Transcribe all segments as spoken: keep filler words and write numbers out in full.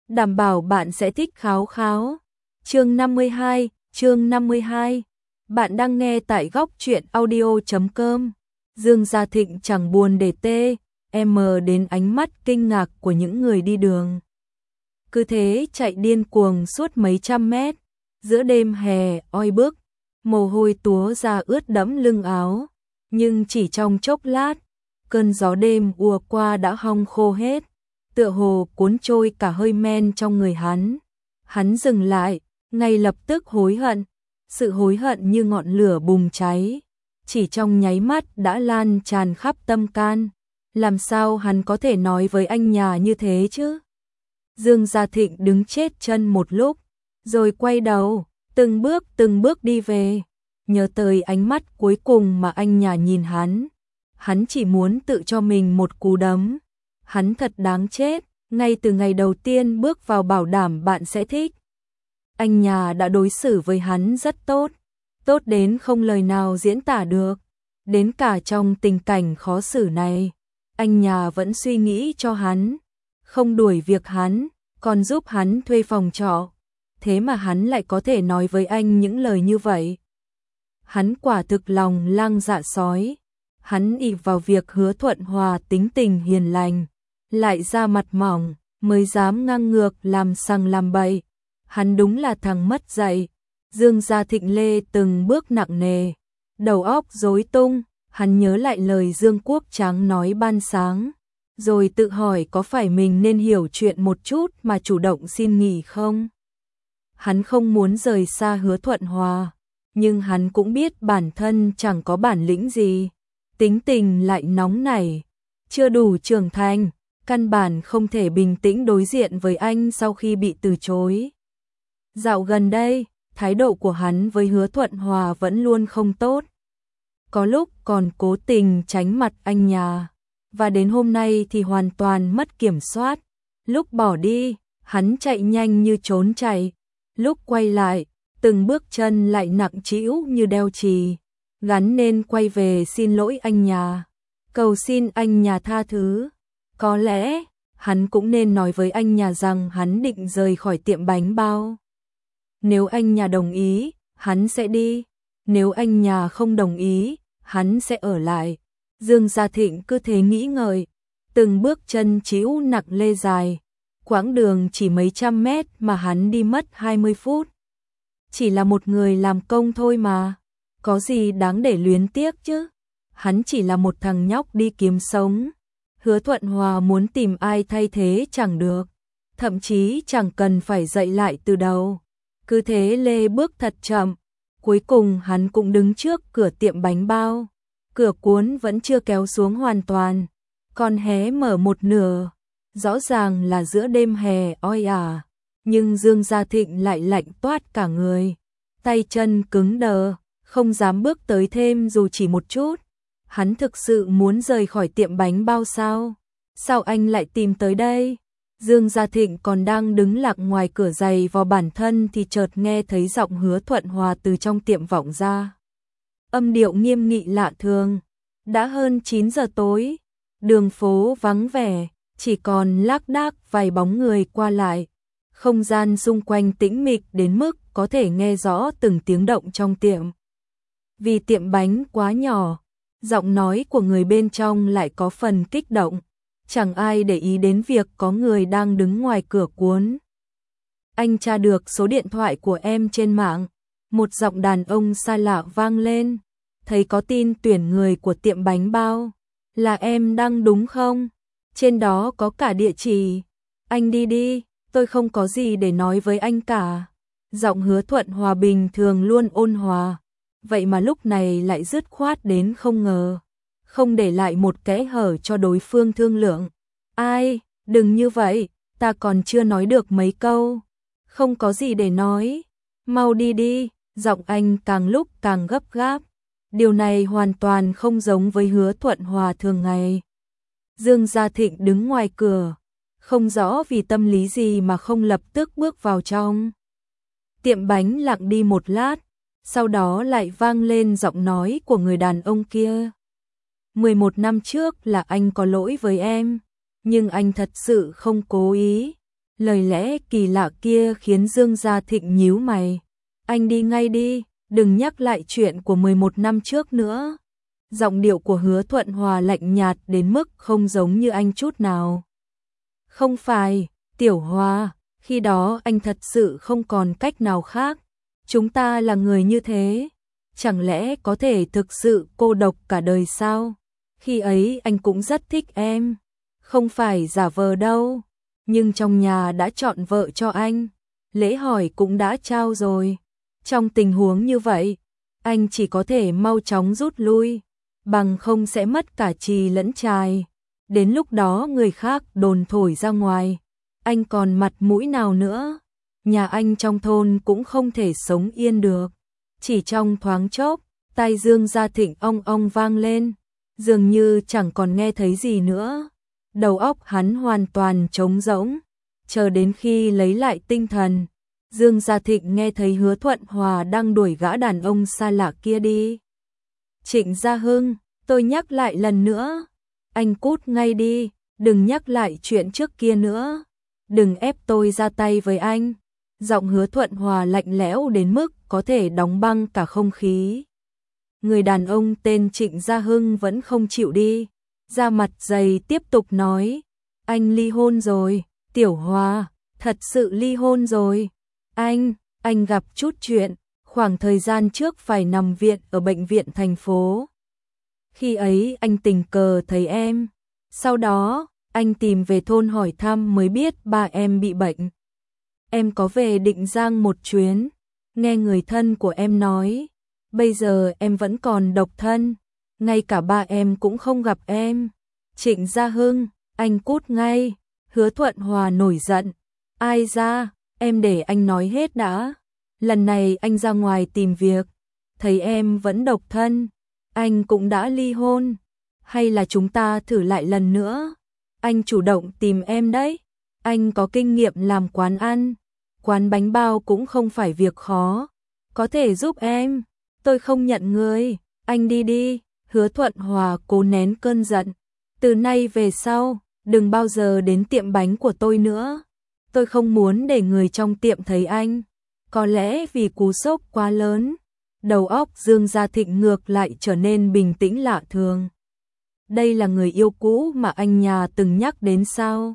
đảm bảo bạn sẽ thích kháo kháo. Chương năm mươi hai, chương năm mươi hai. Bạn đang nghe tại góc truyện audio chấm com. Dương Gia Thịnh chẳng buồn để tê, em đến ánh mắt kinh ngạc của những người đi đường. Cứ thế chạy điên cuồng suốt mấy trăm mét, giữa đêm hè oi bức, mồ hôi túa ra ướt đẫm lưng áo, nhưng chỉ trong chốc lát, cơn gió đêm ùa qua đã hong khô hết, tựa hồ cuốn trôi cả hơi men trong người hắn. Hắn dừng lại, ngay lập tức hối hận, sự hối hận như ngọn lửa bùng cháy, chỉ trong nháy mắt đã lan tràn khắp tâm can. Làm sao hắn có thể nói với anh nhà như thế chứ? Dương Gia Thịnh đứng chết chân một lúc, rồi quay đầu, từng bước từng bước đi về, nhớ tới ánh mắt cuối cùng mà anh nhà nhìn hắn. Hắn chỉ muốn tự cho mình một cú đấm. Hắn thật đáng chết, ngay từ ngày đầu tiên bước vào bảo đảm bạn sẽ thích. Anh nhà đã đối xử với hắn rất tốt, tốt đến không lời nào diễn tả được. Đến cả trong tình cảnh khó xử này, anh nhà vẫn suy nghĩ cho hắn, không đuổi việc hắn, còn giúp hắn thuê phòng trọ. Thế mà hắn lại có thể nói với anh những lời như vậy. Hắn quả thực lòng lang dạ sói. Hắn ỷ vào việc Hứa Thuận Hòa tính tình hiền lành, lại ra mặt mỏng, mới dám ngang ngược làm sằng làm bậy. Hắn đúng là thằng mất dạy. Dương Gia Thịnh lê từng bước nặng nề, đầu óc rối tung. Hắn nhớ lại lời Dương Quốc Tráng nói ban sáng, rồi tự hỏi có phải mình nên hiểu chuyện một chút mà chủ động xin nghỉ không? Hắn không muốn rời xa Hứa Thuận Hòa, nhưng hắn cũng biết bản thân chẳng có bản lĩnh gì. Tính tình lại nóng nảy, chưa đủ trưởng thành, căn bản không thể bình tĩnh đối diện với anh sau khi bị từ chối. Dạo gần đây, thái độ của hắn với Hứa Thuận Hòa vẫn luôn không tốt. Có lúc còn cố tình tránh mặt anh nhà, và đến hôm nay thì hoàn toàn mất kiểm soát. Lúc bỏ đi, hắn chạy nhanh như trốn chạy, lúc quay lại, từng bước chân lại nặng trĩu như đeo chì. Gắn nên quay về xin lỗi anh nhà, cầu xin anh nhà tha thứ. Có lẽ, hắn cũng nên nói với anh nhà rằng hắn định rời khỏi tiệm bánh bao. Nếu anh nhà đồng ý, hắn sẽ đi. Nếu anh nhà không đồng ý, hắn sẽ ở lại. Dương Gia Thịnh cứ thế nghĩ ngợi, từng bước chân trĩu nặng lê dài. Quãng đường chỉ mấy trăm mét mà hắn đi mất hai mươi phút. Chỉ là một người làm công thôi mà. Có gì đáng để luyến tiếc chứ? Hắn chỉ là một thằng nhóc đi kiếm sống. Hứa Thuận Hòa muốn tìm ai thay thế chẳng được, thậm chí chẳng cần phải dậy lại từ đầu. Cứ thế lê bước thật chậm, cuối cùng hắn cũng đứng trước cửa tiệm bánh bao. Cửa cuốn vẫn chưa kéo xuống hoàn toàn, còn hé mở một nửa. Rõ ràng là giữa đêm hè oi ả, nhưng Dương Gia Thịnh lại lạnh toát cả người, tay chân cứng đờ, không dám bước tới thêm dù chỉ một chút. Hắn thực sự muốn rời khỏi tiệm bánh bao sao? Sao anh lại tìm tới đây? Dương Gia Thịnh còn đang đứng lặng ngoài cửa giày vò bản thân thì chợt nghe thấy giọng Hứa Thuận Hòa từ trong tiệm vọng ra. Âm điệu nghiêm nghị lạ thường. Đã hơn chín giờ tối, đường phố vắng vẻ, chỉ còn lác đác vài bóng người qua lại. Không gian xung quanh tĩnh mịch đến mức có thể nghe rõ từng tiếng động trong tiệm. Vì tiệm bánh quá nhỏ, giọng nói của người bên trong lại có phần kích động. Chẳng ai để ý đến việc có người đang đứng ngoài cửa cuốn. Anh tra được số điện thoại của em trên mạng. Một giọng đàn ông xa lạ vang lên. Thấy có tin tuyển người của tiệm bánh bao. Là em đăng đúng không? Trên đó có cả địa chỉ. Anh đi đi, tôi không có gì để nói với anh cả. Giọng Hứa Thuận Hòa bình thường luôn ôn hòa, vậy mà lúc này lại dứt khoát đến không ngờ, không để lại một kẽ hở cho đối phương thương lượng. Ai, đừng như vậy, ta còn chưa nói được mấy câu. Không có gì để nói, mau đi đi. Giọng anh càng lúc càng gấp gáp. Điều này hoàn toàn không giống với Hứa Thuận Hòa thường ngày. Dương Gia Thịnh đứng ngoài cửa, không rõ vì tâm lý gì mà không lập tức bước vào trong. Tiệm bánh lặng đi một lát, sau đó lại vang lên giọng nói của người đàn ông kia. mười một năm trước là anh có lỗi với em, nhưng anh thật sự không cố ý. Lời lẽ kỳ lạ kia khiến Dương Gia Thịnh nhíu mày. Anh đi ngay đi, đừng nhắc lại chuyện của mười một năm trước nữa. Giọng điệu của Hứa Thuận Hòa lạnh nhạt đến mức không giống như anh chút nào. Không phải, Tiểu Hòa, khi đó anh thật sự không còn cách nào khác. Chúng ta là người như thế, chẳng lẽ có thể thực sự cô độc cả đời sao? Khi ấy anh cũng rất thích em, không phải giả vờ đâu, nhưng trong nhà đã chọn vợ cho anh, lễ hỏi cũng đã trao rồi. Trong tình huống như vậy, anh chỉ có thể mau chóng rút lui, bằng không sẽ mất cả trì lẫn trài. Đến lúc đó người khác đồn thổi ra ngoài, anh còn mặt mũi nào nữa? Nhà anh trong thôn cũng không thể sống yên được. Chỉ trong thoáng chốc, tai Dương Gia Thịnh ong ong vang lên, dường như chẳng còn nghe thấy gì nữa. Đầu óc hắn hoàn toàn trống rỗng, chờ đến khi lấy lại tinh thần, Dương Gia Thịnh nghe thấy Hứa Thuận Hòa đang đuổi gã đàn ông xa lạ kia đi. Trịnh Gia Hưng, tôi nhắc lại lần nữa, anh cút ngay đi, đừng nhắc lại chuyện trước kia nữa, đừng ép tôi ra tay với anh. Giọng Hứa Thuận Hòa lạnh lẽo đến mức có thể đóng băng cả không khí. Người đàn ông tên Trịnh Gia Hưng vẫn không chịu đi, da mặt dày tiếp tục nói, anh ly hôn rồi, Tiểu Hòa, thật sự ly hôn rồi. Anh, anh gặp chút chuyện, khoảng thời gian trước phải nằm viện ở bệnh viện thành phố. Khi ấy anh tình cờ thấy em, sau đó anh tìm về thôn hỏi thăm mới biết ba em bị bệnh. Em có về Định Giang một chuyến, nghe người thân của em nói, bây giờ em vẫn còn độc thân, ngay cả ba em cũng không gặp em. Trịnh Gia Hưng, anh cút ngay. Hứa Thuận Hòa nổi giận, ai ra, em để anh nói hết đã. Lần này anh ra ngoài tìm việc, thấy em vẫn độc thân, anh cũng đã ly hôn, hay là chúng ta thử lại lần nữa? Anh chủ động tìm em đấy, anh có kinh nghiệm làm quán ăn, quán bánh bao cũng không phải việc khó, có thể giúp em. Tôi không nhận người, anh đi đi. Hứa Thuận Hòa cố nén cơn giận, từ nay về sau, đừng bao giờ đến tiệm bánh của tôi nữa. Tôi không muốn để người trong tiệm thấy anh. Có lẽ vì cú sốc quá lớn, đầu óc Dương Gia Thịnh ngược lại trở nên bình tĩnh lạ thường. Đây là người yêu cũ mà anh nhà từng nhắc đến sao?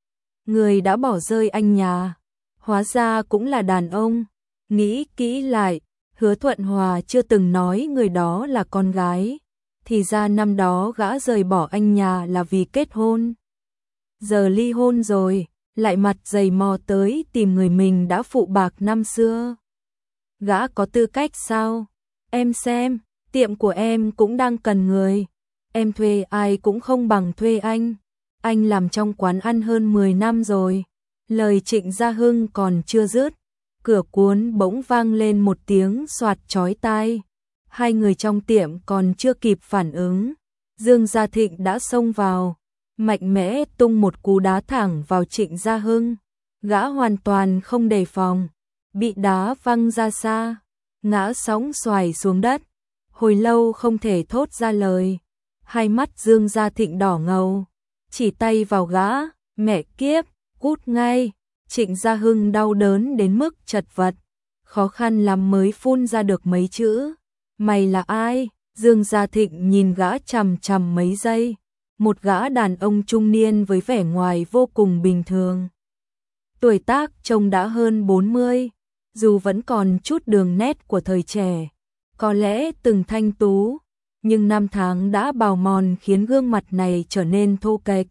Người đã bỏ rơi anh nhà, hóa ra cũng là đàn ông. Nghĩ kỹ lại, Hứa Thuận Hòa chưa từng nói người đó là con gái. Thì ra năm đó gã rời bỏ anh nhà là vì kết hôn. Giờ ly hôn rồi, lại mặt dày mò tới tìm người mình đã phụ bạc năm xưa. Gã có tư cách sao? Em xem, tiệm của em cũng đang cần người. Em thuê ai cũng không bằng thuê anh. Anh làm trong quán ăn hơn mười năm rồi. Lời Trịnh Gia Hưng còn chưa dứt, cửa cuốn bỗng vang lên một tiếng xoạt chói tai. Hai người trong tiệm còn chưa kịp phản ứng, Dương Gia Thịnh đã xông vào, mạnh mẽ tung một cú đá thẳng vào Trịnh Gia Hưng. Gã hoàn toàn không đề phòng, bị đá văng ra xa, ngã sóng xoài xuống đất, hồi lâu không thể thốt ra lời. Hai mắt Dương Gia Thịnh đỏ ngầu, chỉ tay vào gã, mẹ kiếp, cút ngay. Trịnh Gia Hưng đau đớn đến mức chật vật, khó khăn lắm mới phun ra được mấy chữ. Mày là ai? Dương Gia Thịnh nhìn gã chằm chằm mấy giây, một gã đàn ông trung niên với vẻ ngoài vô cùng bình thường. Tuổi tác trông đã hơn bốn mươi, dù vẫn còn chút đường nét của thời trẻ, có lẽ từng thanh tú, nhưng năm tháng đã bào mòn khiến gương mặt này trở nên thô kệch,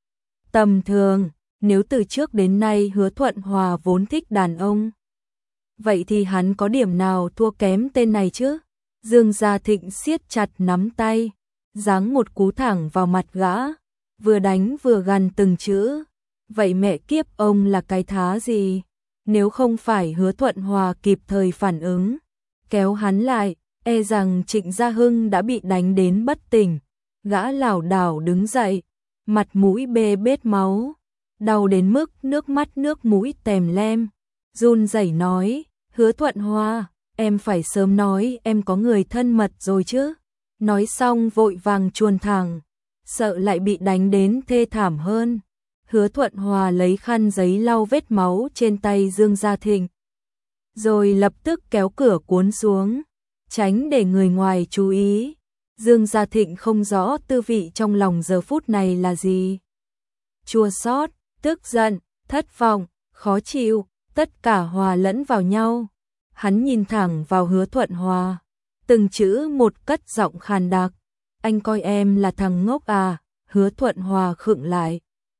tầm thường. Nếu từ trước đến nay Hứa Thuận Hòa vốn thích đàn ông, vậy thì hắn có điểm nào thua kém tên này chứ? Dương Gia Thịnh siết chặt nắm tay, giáng một cú thẳng vào mặt gã, vừa đánh vừa gằn từng chữ. Vậy mẹ kiếp ông là cái thá gì? Nếu không phải Hứa Thuận Hòa kịp thời phản ứng, kéo hắn lại, e rằng Trịnh Gia Hưng đã bị đánh đến bất tỉnh. Gã lảo đảo đứng dậy, mặt mũi bê bết máu, đau đến mức nước mắt nước mũi tèm lem, run rẩy nói, Hứa Thuận Hòa, em phải sớm nói em có người thân mật rồi chứ. Nói xong vội vàng chuồn thẳng, sợ lại bị đánh đến thê thảm hơn. Hứa Thuận Hòa lấy khăn giấy lau vết máu trên tay Dương Gia Thịnh, rồi lập tức kéo cửa cuốn xuống, tránh để người ngoài chú ý. Dương Gia Thịnh không rõ tư vị trong lòng giờ phút này là gì. Chua xót, tức giận, thất vọng, khó chịu, tất cả hòa lẫn vào nhau. Hắn nhìn thẳng vào Hứa Thuận Hòa, từng chữ một cất giọng khàn đặc. Anh coi em là thằng ngốc à? Hứa Thuận Hòa khựng lại,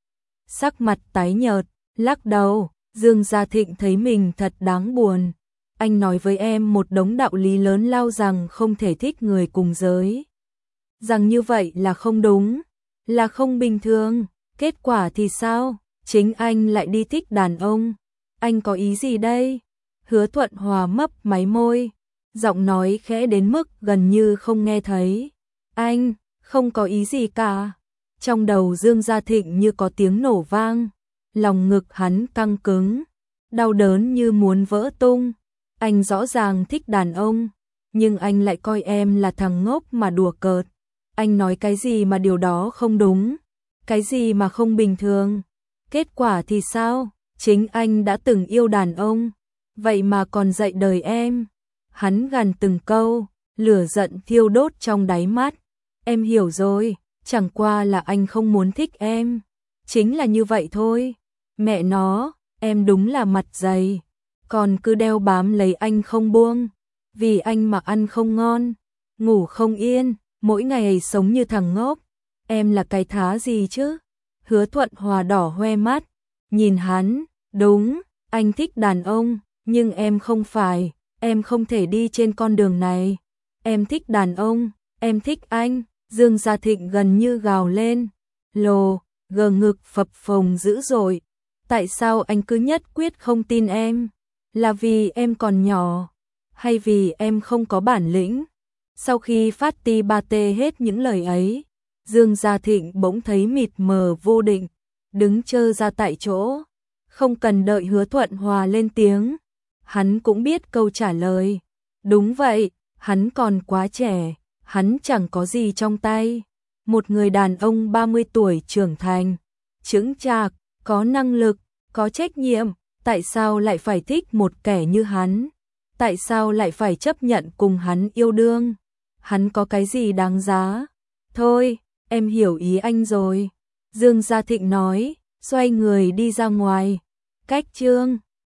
sắc mặt tái nhợt, lắc đầu. Dương Gia Thịnh thấy mình thật đáng buồn. Anh nói với em một đống đạo lý lớn lao rằng không thể thích người cùng giới, rằng như vậy là không đúng, là không bình thường. Kết quả thì sao? Chính anh lại đi thích đàn ông. Anh có ý gì đây? Hứa Thuận Hòa mấp máy môi, giọng nói khẽ đến mức gần như không nghe thấy. Anh không có ý gì cả. Trong đầu Dương Gia Thịnh như có tiếng nổ vang, lòng ngực hắn căng cứng, đau đớn như muốn vỡ tung. Anh rõ ràng thích đàn ông, nhưng anh lại coi em là thằng ngốc mà đùa cợt. Anh nói cái gì mà điều đó không đúng, cái gì mà không bình thường. Kết quả thì sao? Chính anh đã từng yêu đàn ông, vậy mà còn dạy đời em. Hắn gằn từng câu, lửa giận thiêu đốt trong đáy mắt. Em hiểu rồi, chẳng qua là anh không muốn thích em. Chính là như vậy thôi. Mẹ nó, em đúng là mặt dày, còn cứ đeo bám lấy anh không buông. Vì anh mà ăn không ngon, ngủ không yên, mỗi ngày sống như thằng ngốc. Em là cái thá gì chứ? Hứa Thuận Hòa đỏ hoe mắt, nhìn hắn. Đúng, anh thích đàn ông, nhưng em không phải. Em không thể đi trên con đường này. Em thích đàn ông, em thích anh. Dương Gia Thịnh gần như gào lên, lồ, gờ ngực phập phồng dữ dội. Tại sao anh cứ nhất quyết không tin em? Là vì em còn nhỏ, hay vì em không có bản lĩnh? Sau khi phát ti ba tê hết những lời ấy, Dương Gia Thịnh bỗng thấy mịt mờ vô định, đứng trơ ra tại chỗ, không cần đợi Hứa Thuận Hòa lên tiếng. Hắn cũng biết câu trả lời. Đúng vậy, hắn còn quá trẻ, hắn chẳng có gì trong tay. Một người đàn ông ba mươi tuổi trưởng thành, chững chạc, có năng lực, có trách nhiệm, tại sao lại phải thích một kẻ như hắn? Tại sao lại phải chấp nhận cùng hắn yêu đương? Hắn có cái gì đáng giá? Thôi, em hiểu ý anh rồi. Dương Gia Thịnh nói, xoay người đi ra ngoài. Cách chương